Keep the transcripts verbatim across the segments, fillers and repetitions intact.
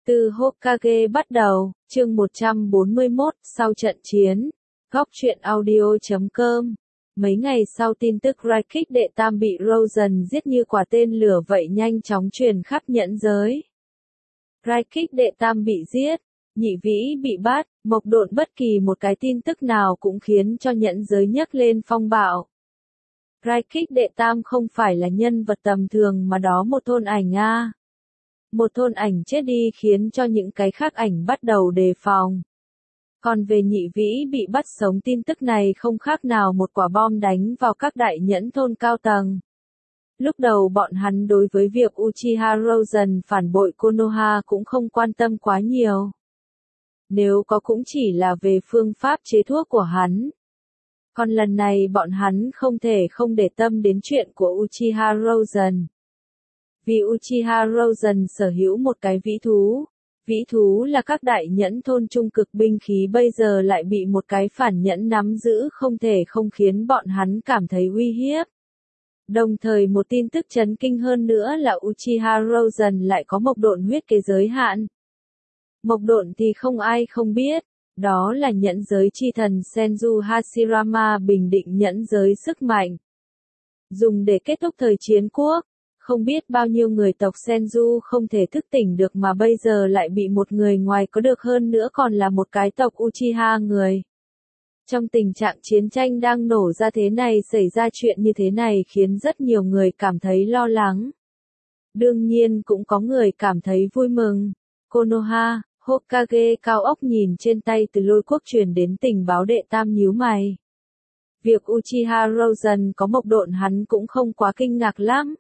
Từ Hokage bắt đầu, chương một trăm bốn mươi mốt, sau trận chiến. Góc truyện audio chấm com. Mấy ngày sau tin tức Raikik đệ tam bị Rosen giết như quả tên lửa vậy nhanh chóng truyền khắp nhẫn giới. Raikik đệ tam bị giết, nhị vĩ bị bắt, mộc độn bất kỳ một cái tin tức nào cũng khiến cho nhẫn giới nhấc lên phong bạo. Raikik đệ tam không phải là nhân vật tầm thường mà đó một thôn ảnh a. Một thôn ảnh chết đi khiến cho những cái khác ảnh bắt đầu đề phòng. Còn về nhị vĩ bị bắt sống tin tức này không khác nào một quả bom đánh vào các đại nhẫn thôn cao tầng. Lúc đầu bọn hắn đối với việc Uchiha Rosen phản bội Konoha cũng không quan tâm quá nhiều. Nếu có cũng chỉ là về phương pháp chế thuốc của hắn. Còn lần này bọn hắn không thể không để tâm đến chuyện của Uchiha Rosen. Vì Uchiha Rosen sở hữu một cái vĩ thú. Vĩ thú là các đại nhẫn thôn trung cực binh khí bây giờ lại bị một cái phản nhẫn nắm giữ không thể không khiến bọn hắn cảm thấy uy hiếp. Đồng thời một tin tức chấn kinh hơn nữa là Uchiha Rosen lại có mộc độn huyết kế giới hạn. Mộc độn thì không ai không biết, đó là nhẫn giới chi thần Senju Hashirama bình định nhẫn giới sức mạnh. Dùng để kết thúc thời chiến quốc. Không biết bao nhiêu người tộc Senju không thể thức tỉnh được mà bây giờ lại bị một người ngoài có được hơn nữa còn là một cái tộc Uchiha người. Trong tình trạng chiến tranh đang nổ ra thế này xảy ra chuyện như thế này khiến rất nhiều người cảm thấy lo lắng. Đương nhiên cũng có người cảm thấy vui mừng. Konoha, Hokage cao ốc nhìn trên tay từ lôi quốc truyền đến tình báo đệ tam nhíu mày. Việc Uchiha Rosen có mộc độn hắn cũng không quá kinh ngạc lắm.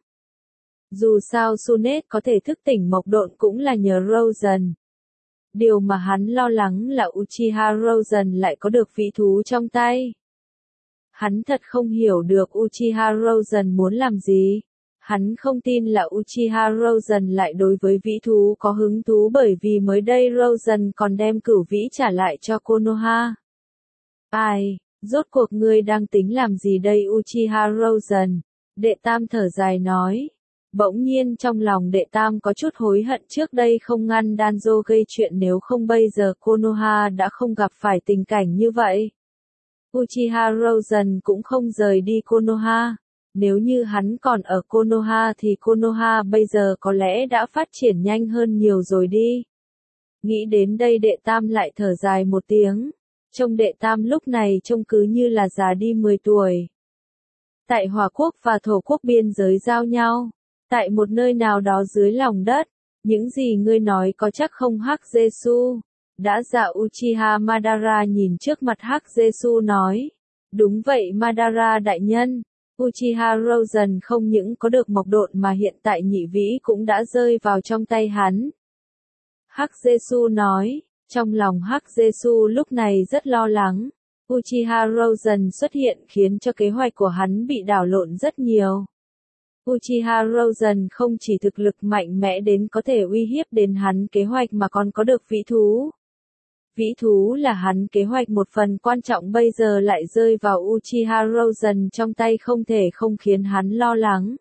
Dù sao Sunet có thể thức tỉnh mộc độn cũng là nhờ Rosen. Điều mà hắn lo lắng là Uchiha Rosen lại có được vĩ thú trong tay. Hắn thật không hiểu được Uchiha Rosen muốn làm gì. Hắn không tin là Uchiha Rosen lại đối với vĩ thú có hứng thú bởi vì mới đây Rosen còn đem cửu vĩ trả lại cho Konoha. Ai, rốt cuộc ngươi đang tính làm gì đây Uchiha Rosen? Đệ tam thở dài nói. Bỗng nhiên trong lòng đệ tam có chút hối hận trước đây không ngăn Danzo gây chuyện nếu không bây giờ Konoha đã không gặp phải tình cảnh như vậy. Uchiha Rosen cũng không rời đi Konoha. Nếu như hắn còn ở Konoha thì Konoha bây giờ có lẽ đã phát triển nhanh hơn nhiều rồi đi. Nghĩ đến đây đệ tam lại thở dài một tiếng. Trông đệ tam lúc này trông cứ như là già đi mười tuổi. Tại Hòa Quốc và Thổ Quốc biên giới giao nhau. Tại một nơi nào đó dưới lòng đất, những gì ngươi nói có chắc không Hắc Jesu? Đã dạ Uchiha Madara nhìn trước mặt Hắc Jesu nói. Đúng vậy Madara đại nhân, Uchiha Rosen không những có được mộc độn mà hiện tại nhị vĩ cũng đã rơi vào trong tay hắn. Hắc Jesu nói, trong lòng Hắc Jesu lúc này rất lo lắng. Uchiha Rosen xuất hiện khiến cho kế hoạch của hắn bị đảo lộn rất nhiều. Uchiha Rosen không chỉ thực lực mạnh mẽ đến có thể uy hiếp đến hắn kế hoạch mà còn có được vĩ thú. Vĩ thú là hắn kế hoạch một phần quan trọng bây giờ lại rơi vào Uchiha Rosen trong tay không thể không khiến hắn lo lắng.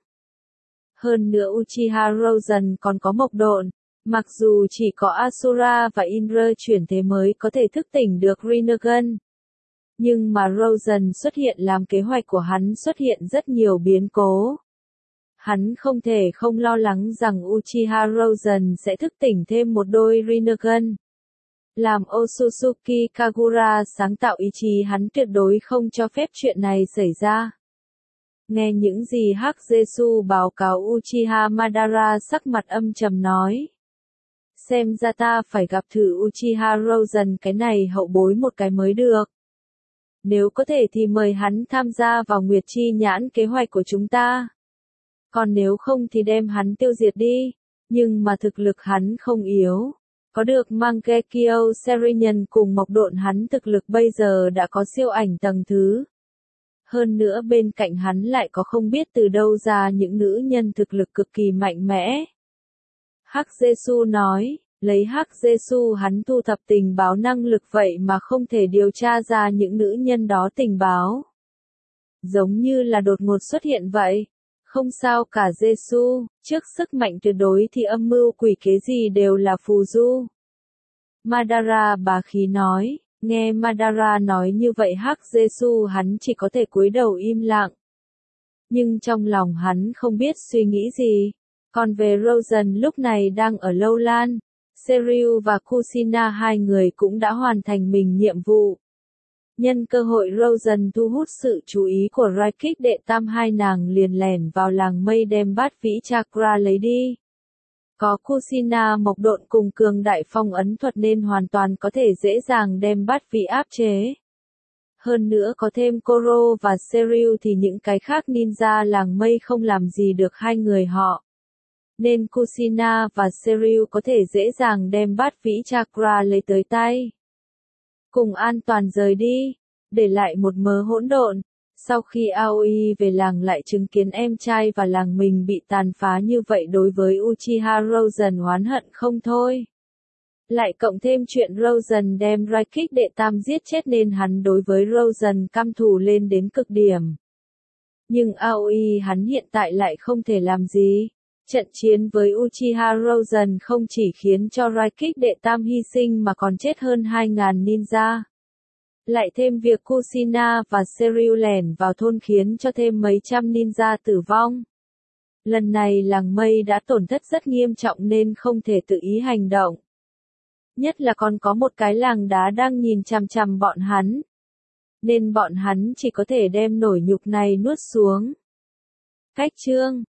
Hơn nữa Uchiha Rosen còn có mộc độn, mặc dù chỉ có Asura và Indra chuyển thế mới có thể thức tỉnh được Rinnegan. Nhưng mà Rosen xuất hiện làm kế hoạch của hắn xuất hiện rất nhiều biến cố. Hắn không thể không lo lắng rằng Uchiha Rosen sẽ thức tỉnh thêm một đôi Rinnegan. Làm Otsutsuki Kagura sáng tạo ý chí hắn tuyệt đối không cho phép chuyện này xảy ra. Nghe những gì Hắc Jesu báo cáo Uchiha Madara sắc mặt âm trầm nói. Xem ra ta phải gặp thử Uchiha Rosen cái này hậu bối một cái mới được. Nếu có thể thì mời hắn tham gia vào Nguyệt Chi Nhãn kế hoạch của chúng ta. Còn nếu không thì đem hắn tiêu diệt đi, nhưng mà thực lực hắn không yếu. Có được Mangekyo Serenian cùng mộc độn hắn thực lực bây giờ đã có siêu ảnh tầng thứ. Hơn nữa bên cạnh hắn lại có không biết từ đâu ra những nữ nhân thực lực cực kỳ mạnh mẽ. Hắc Jesu nói, lấy Hắc Jesu hắn thu thập tình báo năng lực vậy mà không thể điều tra ra những nữ nhân đó tình báo. Giống như là đột ngột xuất hiện vậy. Không sao cả Giê-xu, trước sức mạnh tuyệt đối thì âm mưu quỷ kế gì đều là phù du. Madara bá khí nói, nghe Madara nói như vậy hắc Giê-xu hắn chỉ có thể cúi đầu im lặng. Nhưng trong lòng hắn không biết suy nghĩ gì. Còn về Rozen lúc này đang ở Lâu Lan, Seryu và Kushina hai người cũng đã hoàn thành mình nhiệm vụ. Nhân cơ hội Rozen thu hút sự chú ý của Raikik đệ tam hai nàng liền lẻn vào làng mây đem bát vĩ chakra lấy đi. Có Kushina mộc độn cùng cường đại phong ấn thuật nên hoàn toàn có thể dễ dàng đem bát vĩ áp chế. Hơn nữa có thêm Koro và Seryu thì những cái khác ninja làng mây không làm gì được hai người họ. Nên Kushina và Seryu có thể dễ dàng đem bát vĩ chakra lấy tới tay. Cùng an toàn rời đi, để lại một mớ hỗn độn. Sau khi Aoi về làng lại chứng kiến em trai và làng mình bị tàn phá như vậy đối với Uchiha Rozen oán hận không thôi. Lại cộng thêm chuyện Rozen đem Raikik đệ tam giết chết nên hắn đối với Rozen căm thù lên đến cực điểm. Nhưng Aoi hắn hiện tại lại không thể làm gì. Trận chiến với Uchiha Rozen không chỉ khiến cho Raikik đệ tam hy sinh mà còn chết hơn hai nghìn ninja. Lại thêm việc Kushina và Seryu lẻn vào thôn khiến cho thêm mấy trăm ninja tử vong. Lần này làng mây đã tổn thất rất nghiêm trọng nên không thể tự ý hành động. Nhất là còn có một cái làng đá đang nhìn chằm chằm bọn hắn. Nên bọn hắn chỉ có thể đem nổi nhục này nuốt xuống. Cách chương